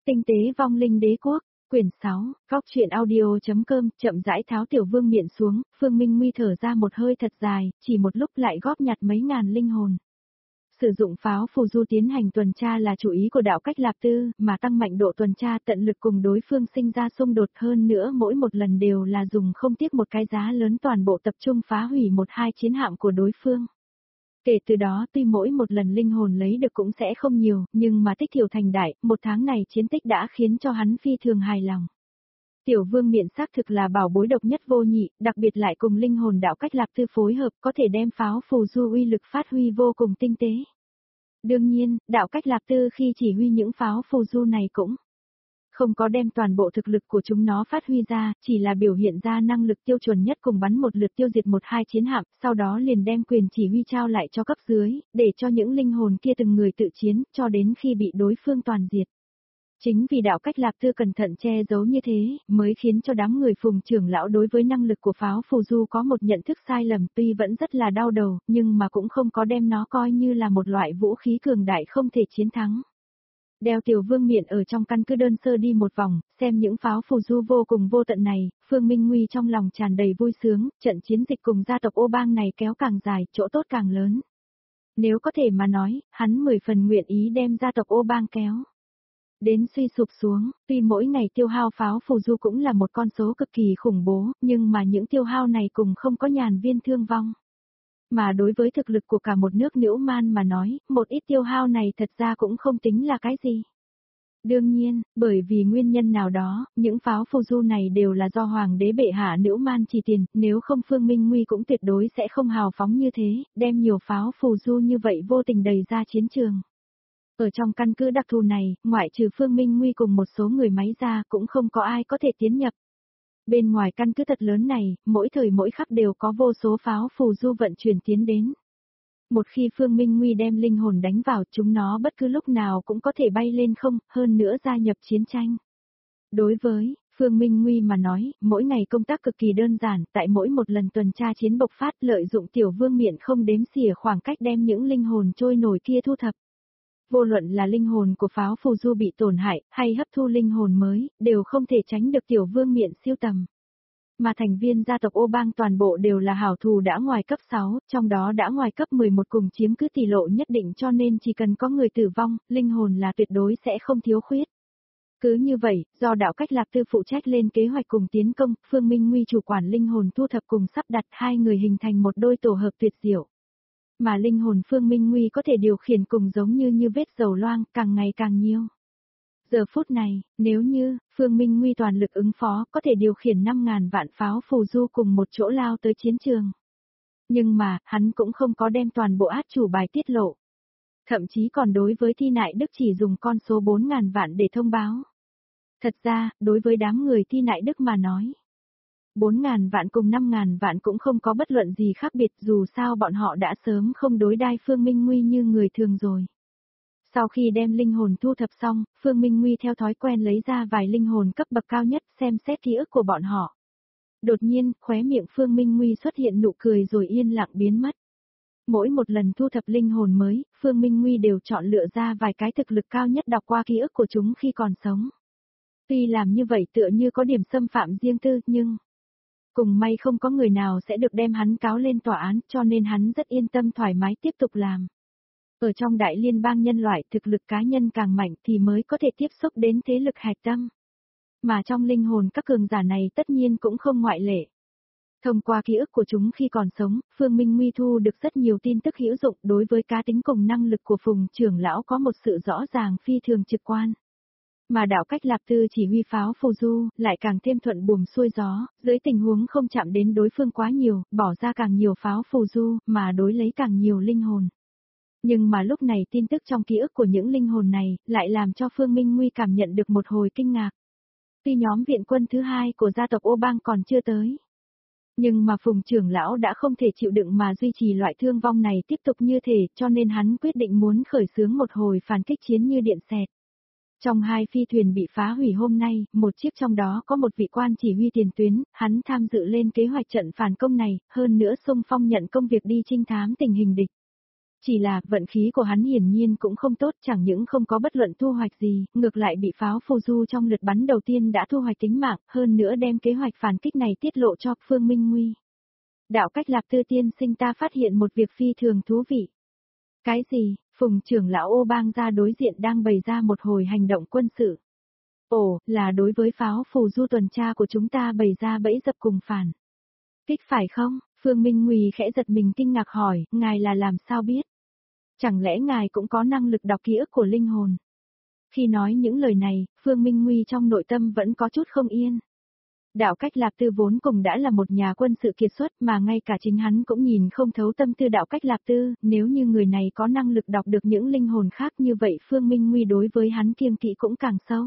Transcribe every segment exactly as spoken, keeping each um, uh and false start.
Tinh tế vong linh đế quốc, quyển sáu, góc truyện audio.com, chậm rãi tháo tiểu vương miện xuống, Phương Minh Nguy thở ra một hơi thật dài, chỉ một lúc lại góp nhặt mấy ngàn linh hồn. Sử dụng pháo phù du tiến hành tuần tra là chủ ý của đạo cách Lạp Tư, mà tăng mạnh độ tuần tra tận lực cùng đối phương sinh ra xung đột hơn nữa mỗi một lần đều là dùng không tiếc một cái giá lớn toàn bộ tập trung phá hủy một hai chiến hạm của đối phương. Kể từ đó tuy mỗi một lần linh hồn lấy được cũng sẽ không nhiều, nhưng mà tích thiểu thành đại, một tháng này chiến tích đã khiến cho hắn phi thường hài lòng. Tiểu vương miện xác thực là bảo bối độc nhất vô nhị, đặc biệt lại cùng linh hồn đạo cách Lạp Tư phối hợp có thể đem pháo phù du uy lực phát huy vô cùng tinh tế. Đương nhiên, đạo cách Lạp Tư khi chỉ huy những pháo phù du này cũng không có đem toàn bộ thực lực của chúng nó phát huy ra, chỉ là biểu hiện ra năng lực tiêu chuẩn nhất cùng bắn một lượt tiêu diệt một hai chiến hạm, sau đó liền đem quyền chỉ huy trao lại cho cấp dưới, để cho những linh hồn kia từng người tự chiến, cho đến khi bị đối phương toàn diệt. Chính vì đạo cách Lạp Tư cẩn thận che giấu như thế, mới khiến cho đám người Phùng trưởng lão đối với năng lực của pháo phù du có một nhận thức sai lầm, tuy vẫn rất là đau đầu, nhưng mà cũng không có đem nó coi như là một loại vũ khí cường đại không thể chiến thắng. Đeo tiểu vương miện ở trong căn cứ đơn sơ đi một vòng, xem những pháo phù du vô cùng vô tận này, Phương Minh Nguy trong lòng tràn đầy vui sướng, trận chiến dịch cùng gia tộc ô bang này kéo càng dài, chỗ tốt càng lớn. Nếu có thể mà nói, hắn mười phần nguyện ý đem gia tộc ô bang kéo đến suy sụp xuống, tuy mỗi ngày tiêu hao pháo phù du cũng là một con số cực kỳ khủng bố, nhưng mà những tiêu hao này cùng không có nhàn viên thương vong. Mà đối với thực lực của cả một nước Nữ Man mà nói, một ít tiêu hao này thật ra cũng không tính là cái gì. Đương nhiên, bởi vì nguyên nhân nào đó, những pháo phù du này đều là do Hoàng đế bệ hạ Nữ Man chỉ tiền, nếu không Phương Minh Nguy cũng tuyệt đối sẽ không hào phóng như thế, đem nhiều pháo phù du như vậy vô tình đầy ra chiến trường. Ở trong căn cứ đặc thù này, ngoại trừ Phương Minh Nguy cùng một số người máy ra cũng không có ai có thể tiến nhập. Bên ngoài căn cứ thật lớn này, mỗi thời mỗi khắc đều có vô số pháo phù du vận chuyển tiến đến. Một khi Phương Minh Nguy đem linh hồn đánh vào, chúng nó bất cứ lúc nào cũng có thể bay lên không, hơn nữa gia nhập chiến tranh. Đối với Phương Minh Nguy mà nói, mỗi ngày công tác cực kỳ đơn giản, tại mỗi một lần tuần tra chiến bộc phát lợi dụng tiểu vương miện không đếm xỉa khoảng cách đem những linh hồn trôi nổi kia thu thập. Vô luận là linh hồn của pháo phù du bị tổn hại, hay hấp thu linh hồn mới, đều không thể tránh được tiểu vương miện siêu tầm. Mà thành viên gia tộc ô bang toàn bộ đều là hảo thù đã ngoài cấp sáu, trong đó đã ngoài cấp mười một cùng chiếm cứ tỷ lệ nhất định cho nên chỉ cần có người tử vong, linh hồn là tuyệt đối sẽ không thiếu khuyết. Cứ như vậy, do đạo cách Lạp Tư phụ trách lên kế hoạch cùng tiến công, Phương Minh Nguy chủ quản linh hồn thu thập cùng sắp đặt hai người hình thành một đôi tổ hợp tuyệt diệu. Mà linh hồn Phương Minh Nguy có thể điều khiển cùng giống như như vết dầu loang, càng ngày càng nhiều. Giờ phút này, nếu như, Phương Minh Nguy toàn lực ứng phó, có thể điều khiển năm ngàn vạn pháo phù du cùng một chỗ lao tới chiến trường. Nhưng mà, hắn cũng không có đem toàn bộ át chủ bài tiết lộ. Thậm chí còn đối với Thi Nại Đức chỉ dùng con số bốn ngàn vạn để thông báo. Thật ra, đối với đám người Thi Nại Đức mà nói, bốn ngàn vạn cùng năm ngàn vạn cũng không có bất luận gì khác biệt, dù sao bọn họ đã sớm không đối đai Phương Minh Nguy như người thường rồi. Sau khi đem linh hồn thu thập xong, Phương Minh Nguy theo thói quen lấy ra vài linh hồn cấp bậc cao nhất xem xét ký ức của bọn họ. Đột nhiên, khóe miệng Phương Minh Nguy xuất hiện nụ cười rồi yên lặng biến mất. Mỗi một lần thu thập linh hồn mới, Phương Minh Nguy đều chọn lựa ra vài cái thực lực cao nhất đọc qua ký ức của chúng khi còn sống. Tuy làm như vậy tựa như có điểm xâm phạm riêng tư, nhưng cùng may không có người nào sẽ được đem hắn cáo lên tòa án, cho nên hắn rất yên tâm thoải mái tiếp tục làm. Ở trong đại liên bang nhân loại, thực lực cá nhân càng mạnh thì mới có thể tiếp xúc đến thế lực hạch tâm. Mà trong linh hồn các cường giả này tất nhiên cũng không ngoại lệ. Thông qua ký ức của chúng khi còn sống, Phương Minh Nguy thu được rất nhiều tin tức hữu dụng, đối với cá tính cùng năng lực của Phùng trưởng lão có một sự rõ ràng phi thường trực quan. Mà đạo cách Lạp Tư chỉ huy pháo phù du, lại càng thêm thuận buồm xuôi gió, dưới tình huống không chạm đến đối phương quá nhiều, bỏ ra càng nhiều pháo phù du, mà đối lấy càng nhiều linh hồn. Nhưng mà lúc này tin tức trong ký ức của những linh hồn này, lại làm cho Phương Minh Nguy cảm nhận được một hồi kinh ngạc. Tuy nhóm viện quân thứ hai của gia tộc ô bang còn chưa tới, nhưng mà Phùng trưởng lão đã không thể chịu đựng mà duy trì loại thương vong này tiếp tục như thể, cho nên hắn quyết định muốn khởi xướng một hồi phản kích chiến như điện xẹt. Trong hai phi thuyền bị phá hủy hôm nay, một chiếc trong đó có một vị quan chỉ huy tiền tuyến, hắn tham dự lên kế hoạch trận phản công này, hơn nữa xung phong nhận công việc đi trinh thám tình hình địch. Chỉ là vận khí của hắn hiển nhiên cũng không tốt, chẳng những không có bất luận thu hoạch gì, ngược lại bị pháo phù du trong lượt bắn đầu tiên đã thu hoạch tính mạng, hơn nữa đem kế hoạch phản kích này tiết lộ cho Phương Minh Nguy. Đạo Cách Lạp Tư tiên sinh, ta phát hiện một việc phi thường thú vị. Cái gì? Phùng trưởng lão Ô Bang gia đối diện đang bày ra một hồi hành động quân sự. Ồ, là đối với pháo phù du tuần tra của chúng ta bày ra bẫy dập cùng phản kích phải không? Phương Minh Nguy khẽ giật mình kinh ngạc hỏi, ngài là làm sao biết? Chẳng lẽ ngài cũng có năng lực đọc ký ức của linh hồn? Khi nói những lời này, Phương Minh Nguy trong nội tâm vẫn có chút không yên. Đạo Cách Lạp Tư vốn cùng đã là một nhà quân sự kiệt xuất mà ngay cả chính hắn cũng nhìn không thấu tâm tư Đạo Cách Lạp Tư, nếu như người này có năng lực đọc được những linh hồn khác như vậy Phương Minh Nguy đối với hắn kiêng kỵ cũng càng sâu.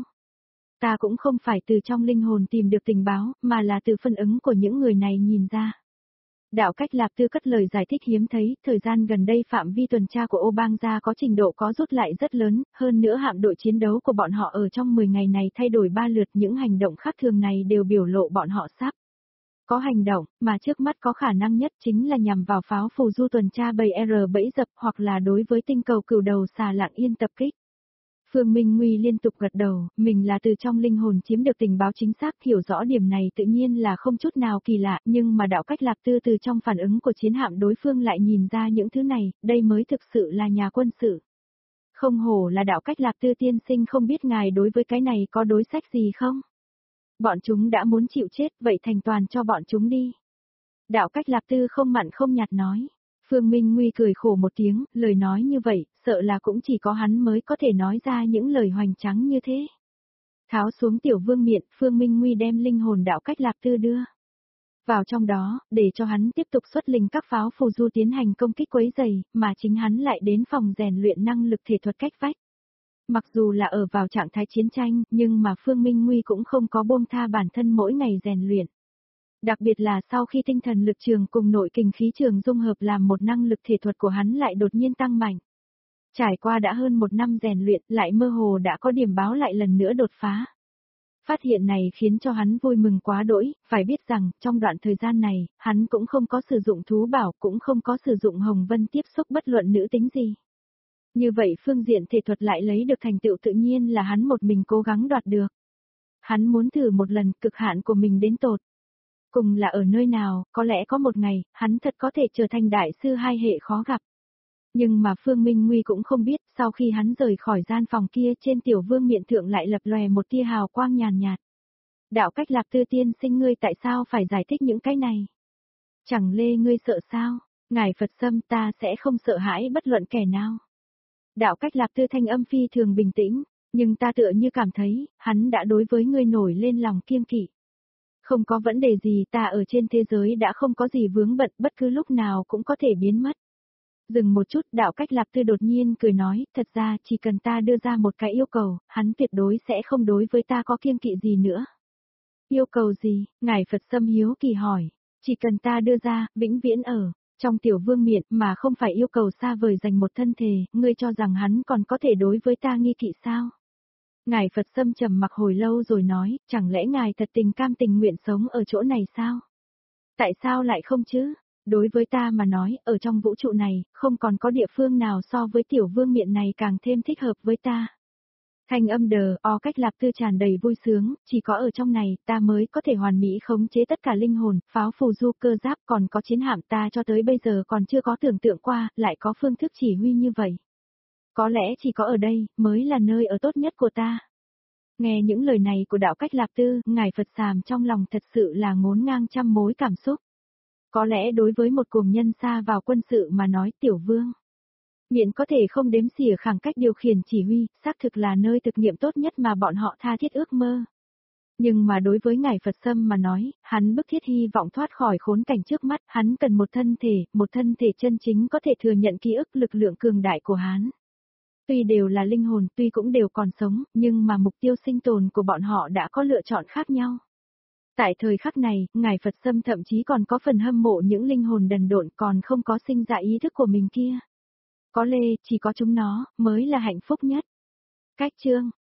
Ta cũng không phải từ trong linh hồn tìm được tình báo, mà là từ phản ứng của những người này nhìn ra. Đạo Cách Lạp Tư cất lời giải thích hiếm thấy, thời gian gần đây phạm vi tuần tra của Ô Bang gia có trình độ có rút lại rất lớn, hơn nữa hạm đội chiến đấu của bọn họ ở trong mười ngày này thay đổi ba lượt, những hành động khác thường này đều biểu lộ bọn họ sắp có hành động, mà trước mắt có khả năng nhất chính là nhằm vào pháo phù du tuần tra bầy R bẫy dập hoặc là đối với tinh cầu cửu đầu xà Lặng Yên tập kích. Phương Minh Nguy liên tục gật đầu, mình là từ trong linh hồn chiếm được tình báo chính xác, hiểu rõ điểm này tự nhiên là không chút nào kỳ lạ, nhưng mà Đạo Cách Lạp Tư từ trong phản ứng của chiến hạm đối phương lại nhìn ra những thứ này, đây mới thực sự là nhà quân sự. Không hổ là Đạo Cách Lạp Tư tiên sinh, không biết ngài đối với cái này có đối sách gì không? Bọn chúng đã muốn chịu chết, vậy thành toàn cho bọn chúng đi. Đạo Cách Lạp Tư không mặn không nhạt nói. Phương Minh Nguy cười khổ một tiếng, lời nói như vậy, sợ là cũng chỉ có hắn mới có thể nói ra những lời hoành tráng như thế. Tháo xuống tiểu vương miện, Phương Minh Nguy đem linh hồn Đạo Cách Lạp Tư đưa vào trong đó, để cho hắn tiếp tục xuất linh các pháo phù du tiến hành công kích quấy rầy, mà chính hắn lại đến phòng rèn luyện năng lực thể thuật cách vách. Mặc dù là ở vào trạng thái chiến tranh, nhưng mà Phương Minh Nguy cũng không có buông tha bản thân mỗi ngày rèn luyện. Đặc biệt là sau khi tinh thần lực trường cùng nội kình khí trường dung hợp làm một năng lực thể thuật của hắn lại đột nhiên tăng mạnh. Trải qua đã hơn một năm rèn luyện, lại mơ hồ đã có điểm báo lại lần nữa đột phá. Phát hiện này khiến cho hắn vui mừng quá đỗi, phải biết rằng, trong đoạn thời gian này, hắn cũng không có sử dụng thú bảo, cũng không có sử dụng hồng vân tiếp xúc bất luận nữ tính gì. Như vậy phương diện thể thuật lại lấy được thành tựu tự nhiên là hắn một mình cố gắng đoạt được. Hắn muốn thử một lần cực hạn của mình đến tột cùng là ở nơi nào, có lẽ có một ngày, hắn thật có thể trở thành đại sư hai hệ khó gặp. Nhưng mà Phương Minh Nguy cũng không biết, sau khi hắn rời khỏi gian phòng kia trên tiểu vương miện thượng lại lập lòe một tia hào quang nhàn nhạt. Đạo Cách Lạp Tư tiên sinh, ngươi tại sao phải giải thích những cái này? Chẳng lê ngươi sợ sao? Ngài Phật Sâm, ta sẽ không sợ hãi bất luận kẻ nào. Đạo Cách Lạp Tư thanh âm phi thường bình tĩnh, nhưng ta tựa như cảm thấy, hắn đã đối với ngươi nổi lên lòng kiêng kỵ. Không có vấn đề gì, ta ở trên thế giới đã không có gì vướng bận, bất cứ lúc nào cũng có thể biến mất. Dừng một chút, Đạo Cách Lạp Tư đột nhiên cười nói, thật ra chỉ cần ta đưa ra một cái yêu cầu, hắn tuyệt đối sẽ không đối với ta có kiêng kỵ gì nữa. Yêu cầu gì? Ngài Phật Sâm hiếu kỳ hỏi. Chỉ cần ta đưa ra, vĩnh viễn ở trong tiểu vương miện, mà không phải yêu cầu xa vời dành một thân thể, ngươi cho rằng hắn còn có thể đối với ta nghi kỵ sao? Ngài Phật Sâm trầm mặc hồi lâu rồi nói, chẳng lẽ ngài thật tình cam tình nguyện sống ở chỗ này sao? Tại sao lại không chứ? Đối với ta mà nói, ở trong vũ trụ này, không còn có địa phương nào so với tiểu vương miện này càng thêm thích hợp với ta. Thanh âm đờ, o Cách Lạp Tư tràn đầy vui sướng, chỉ có ở trong này, ta mới có thể hoàn mỹ khống chế tất cả linh hồn, pháo phù du cơ giáp, còn có chiến hạm, ta cho tới bây giờ còn chưa có tưởng tượng qua, lại có phương thức chỉ huy như vậy. Có lẽ chỉ có ở đây, mới là nơi ở tốt nhất của ta. Nghe những lời này của Đạo Cách Lạp Tư, ngài Phật Sàm trong lòng thật sự là ngốn ngang trăm mối cảm xúc. Có lẽ đối với một cuồng nhân xa vào quân sự mà nói, tiểu vương miện có thể không đếm xỉa khẳng cách điều khiển chỉ huy, xác thực là nơi thực nghiệm tốt nhất mà bọn họ tha thiết ước mơ. Nhưng mà đối với ngài Phật Sâm mà nói, hắn bức thiết hy vọng thoát khỏi khốn cảnh trước mắt, hắn cần một thân thể, một thân thể chân chính có thể thừa nhận ký ức lực lượng cường đại của hắn. Tuy đều là linh hồn, tuy cũng đều còn sống, nhưng mà mục tiêu sinh tồn của bọn họ đã có lựa chọn khác nhau. Tại thời khắc này, ngài Phật Sâm thậm chí còn có phần hâm mộ những linh hồn đần độn còn không có sinh ra ý thức của mình kia. Có lẽ, chỉ có chúng nó, mới là hạnh phúc nhất. Cách chương